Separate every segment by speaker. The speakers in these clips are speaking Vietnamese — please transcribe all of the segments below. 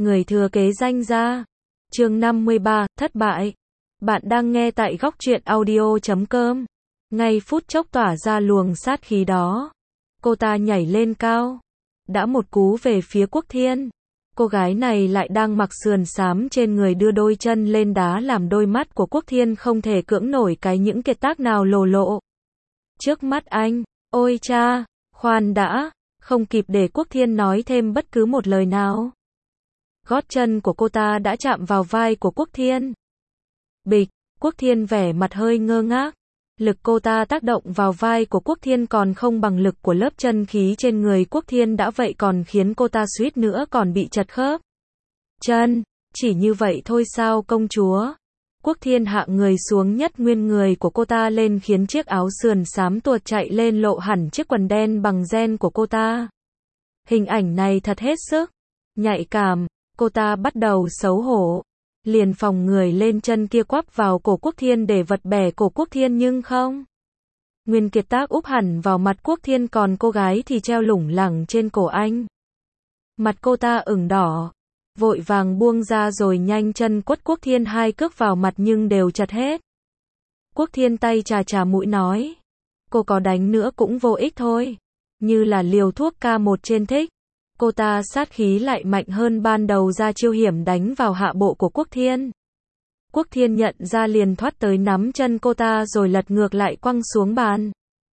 Speaker 1: người thừa kế danh gia. Chương 53, thất bại. Bạn đang nghe tại góc truyện audio.com. Ngay phút chốc tỏa ra luồng sát khí đó, cô ta nhảy lên cao, đã một cú về phía Quốc Thiên. Cô gái này lại đang mặc sườn xám trên người đưa đôi chân lên đá làm đôi mắt của Quốc Thiên không thể cưỡng nổi cái những kiệt tác nào lồ lộ trước mắt anh. Ôi cha, khoan đã, không kịp để Quốc Thiên nói thêm bất cứ một lời nào. Gót chân của cô ta đã chạm vào vai của Quốc Thiên. Bịch, Quốc Thiên vẻ mặt hơi ngơ ngác. Lực cô ta tác động vào vai của Quốc Thiên còn không bằng lực của lớp chân khí trên người Quốc Thiên đã vậy còn khiến cô ta suýt nữa còn bị chật khớp chân. Chỉ như vậy thôi sao công chúa? Quốc Thiên hạ người xuống nhấc nguyên người của cô ta lên khiến chiếc áo sườn xám tuột chạy lên lộ hẳn chiếc quần đen bằng ren của cô ta. Hình ảnh này thật hết sức nhạy cảm, cô ta bắt đầu xấu hổ. Liền phòng người lên chân kia quắp vào cổ Quốc Thiên để vật bẻ cổ Quốc Thiên nhưng không. Nguyên kiệt tác úp hẳn vào mặt Quốc Thiên còn cô gái thì treo lủng lẳng trên cổ anh. Mặt cô ta ửng đỏ, vội vàng buông ra rồi nhanh chân quất Quốc Thiên hai cước vào mặt nhưng đều chật hết. Quốc Thiên tay chà chà mũi nói, cô có đánh nữa cũng vô ích thôi, như là liều thuốc K1 trên thích. Cô ta sát khí lại mạnh hơn ban đầu ra chiêu hiểm đánh vào hạ bộ của Quốc Thiên. Quốc Thiên nhận ra liền thoát tới nắm chân cô ta rồi lật ngược lại quăng xuống bàn.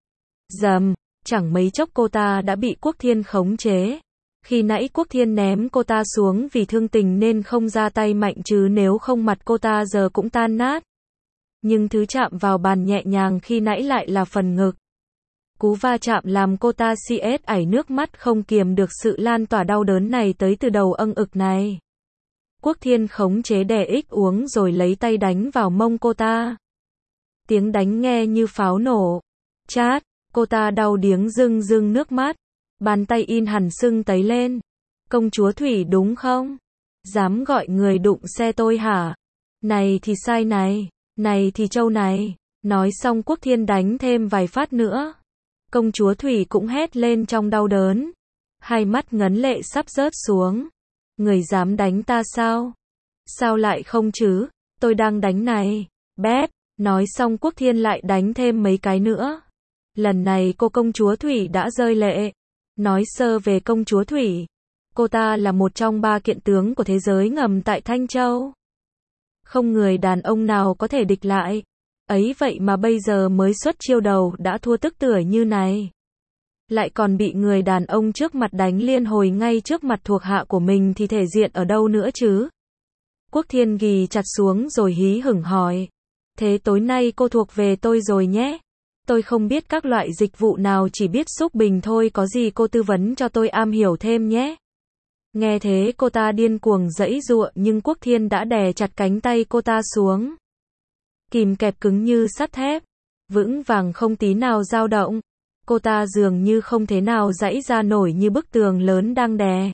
Speaker 1: Dầm, chẳng mấy chốc cô ta đã bị Quốc Thiên khống chế. Khi nãy Quốc Thiên ném cô ta xuống vì thương tình nên không ra tay mạnh chứ nếu không mặt cô ta giờ cũng tan nát. Nhưng thứ chạm vào bàn nhẹ nhàng khi nãy lại là phần ngực. Cú va chạm làm cô ta CS ảy nước mắt không kiềm được sự lan tỏa đau đớn này tới từ đầu âng ực này. Quốc Thiên khống chế đè ích uống rồi lấy tay đánh vào mông cô ta. Tiếng đánh nghe như pháo nổ. Chát, cô ta đau điếng rưng rưng nước mắt. Bàn tay in hẳn sưng tấy lên. Công chúa Thủy đúng không? Dám gọi người đụng xe tôi hả? Này thì sai này, này thì trâu này. Nói xong Quốc Thiên đánh thêm vài phát nữa. Công chúa Thủy cũng hét lên trong đau đớn. Hai mắt ngấn lệ sắp rớt xuống. Người dám đánh ta sao? Sao lại không chứ? Tôi đang đánh này. Bép. Nói xong Quốc Thiên lại đánh thêm mấy cái nữa. Lần này cô công chúa Thủy đã rơi lệ. Nói sơ về công chúa Thủy. Cô ta là một trong 3 kiện tướng của thế giới ngầm tại Thanh Châu. Không người đàn ông nào có thể địch lại. Ấy vậy mà bây giờ mới xuất chiêu đầu đã thua tức tưởi như này. Lại còn bị người đàn ông trước mặt đánh liên hồi ngay trước mặt thuộc hạ của mình thì thể diện ở đâu nữa chứ? Quốc Thiên ghì chặt xuống rồi hí hửng hỏi. Thế tối nay cô thuộc về tôi rồi nhé. Tôi không biết các loại dịch vụ nào chỉ biết xúc bình thôi có gì cô tư vấn cho tôi am hiểu thêm nhé. Nghe thế cô ta điên cuồng giãy giụa nhưng Quốc Thiên đã đè chặt cánh tay cô ta xuống. Kìm kẹp cứng như sắt thép, vững vàng không tí nào dao động. Cô ta dường như không thể nào giãy ra nổi như bức tường lớn đang đè.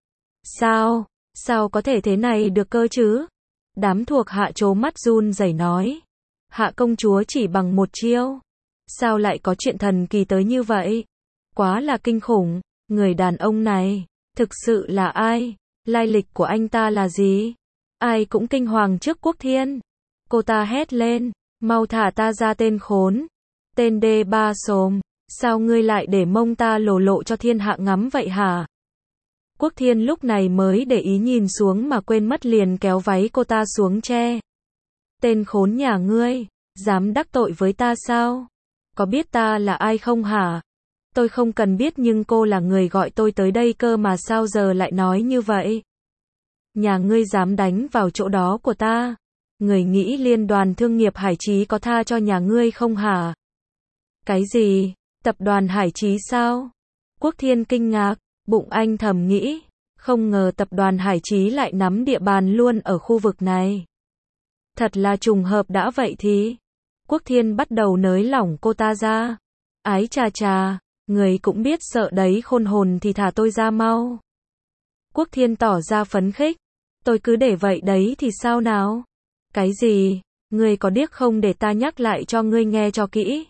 Speaker 1: Sao có thể thế này được cơ chứ? Đám thuộc hạ trố mắt run rẩy nói. Hạ công chúa chỉ bằng một chiêu. Sao lại có chuyện thần kỳ tới như vậy? Quá là kinh khủng, người đàn ông này, thực sự là ai? Lai lịch của anh ta là gì? Ai cũng kinh hoàng trước Quốc Thiên. Cô ta hét lên, mau thả ta ra tên khốn. Tên đê ba xồm, sao ngươi lại để mông ta lồ lộ cho thiên hạ ngắm vậy hả? Quốc Thiên lúc này mới để ý nhìn xuống mà quên mất liền kéo váy cô ta xuống che. Tên khốn nhà ngươi, dám đắc tội với ta sao? Có biết ta là ai không hả? Tôi không cần biết nhưng cô là người gọi tôi tới đây cơ mà sao giờ lại nói như vậy? Nhà ngươi dám đánh vào chỗ đó của ta? Người nghĩ Liên đoàn Thương nghiệp Hải Chí có tha cho nhà ngươi không hả? Cái gì? Tập đoàn Hải Chí sao? Quốc Thiên kinh ngạc, bụng anh thầm nghĩ, không ngờ tập đoàn Hải Chí lại nắm địa bàn luôn ở khu vực này. Thật là trùng hợp đã vậy thì. Quốc Thiên bắt đầu nới lỏng cô ta ra. Ái chà chà, người cũng biết sợ đấy khôn hồn thì thả tôi ra mau. Quốc Thiên tỏ ra phấn khích. Tôi cứ để vậy đấy thì sao nào? Cái gì? Ngươi có điếc không để ta nhắc lại cho ngươi nghe cho kỹ.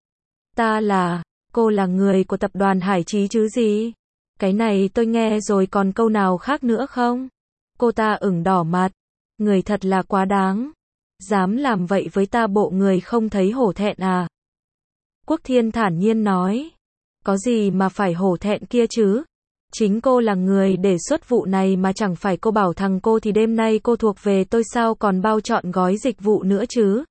Speaker 1: Cô là người của tập đoàn Hải Chí chứ gì? Cái này tôi nghe rồi còn câu nào khác nữa không? Cô ta ửng đỏ mặt. Người thật là quá đáng. Dám làm vậy với ta, bộ người không thấy hổ thẹn à? Quốc Thiên thản nhiên nói. Có gì mà phải hổ thẹn kia chứ? Chính cô là người đề xuất vụ này mà, chẳng phải cô bảo thằng cô thì đêm nay cô thuộc về tôi sao, còn bao trọn gói dịch vụ nữa chứ?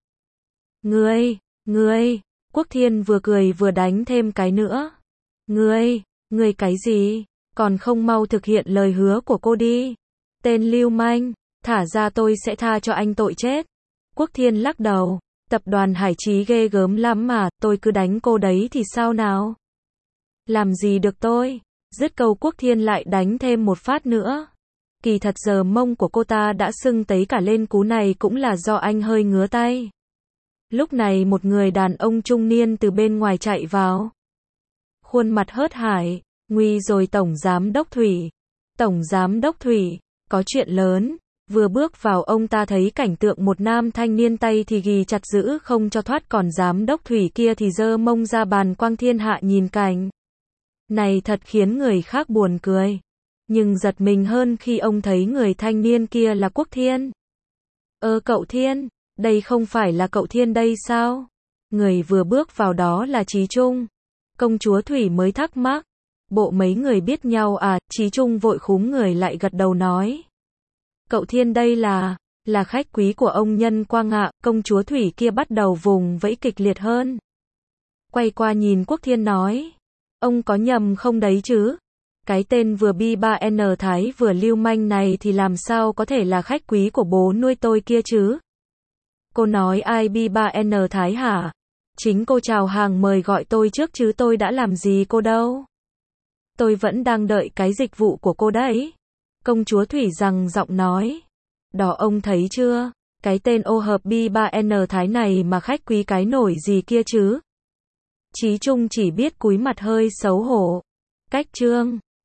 Speaker 1: Ngươi, Quốc Thiên vừa cười vừa đánh thêm cái nữa. Ngươi cái gì? Còn không mau thực hiện lời hứa của cô đi. Tên lưu manh, thả ra tôi sẽ tha cho anh tội chết. Quốc Thiên lắc đầu. Tập đoàn Hải Chí ghê gớm lắm mà, tôi cứ đánh cô đấy thì sao nào? Làm gì được tôi? Dứt câu Quốc Thiên lại đánh thêm một phát nữa. Kỳ thật giờ mông của cô ta đã sưng tấy cả lên, cú này cũng là do anh hơi ngứa tay. Lúc này một người đàn ông trung niên từ bên ngoài chạy vào. Khuôn mặt hớt hải. Nguy rồi Tổng Giám Đốc Thủy. Tổng Giám Đốc Thủy, có chuyện lớn. Vừa bước vào ông ta thấy cảnh tượng một nam thanh niên tay thì ghì chặt giữ không cho thoát, còn Giám Đốc Thủy kia thì giơ mông ra bàn quang thiên hạ nhìn cảnh. Này thật khiến người khác buồn cười. Nhưng giật mình hơn khi ông thấy người thanh niên kia là Quốc Thiên. Cậu Thiên, đây không phải là cậu Thiên đây sao? Người vừa bước vào đó là Chí Trung. Công chúa Thủy mới thắc mắc. Bộ mấy người biết nhau à? Chí Trung vội khúm người lại gật đầu nói. Cậu Thiên đây là khách quý của ông Nhân Quang ạ. Công chúa Thủy kia bắt đầu vùng vẫy kịch liệt hơn. Quay qua nhìn Quốc Thiên nói. Ông có nhầm không đấy chứ? Cái tên vừa B3N Thái vừa lưu manh này thì làm sao có thể là khách quý của bố nuôi tôi kia chứ? Cô nói ai B3N Thái hả? Chính cô chào hàng mời gọi tôi trước chứ tôi đã làm gì cô đâu. Tôi vẫn đang đợi cái dịch vụ của cô đấy. Công chúa Thủy gằn giọng nói. Đó ông thấy chưa? Cái tên ô hợp B3N Thái này mà khách quý cái nổi gì kia chứ? Chí Trung chỉ biết cúi mặt hơi xấu hổ. Cách trương.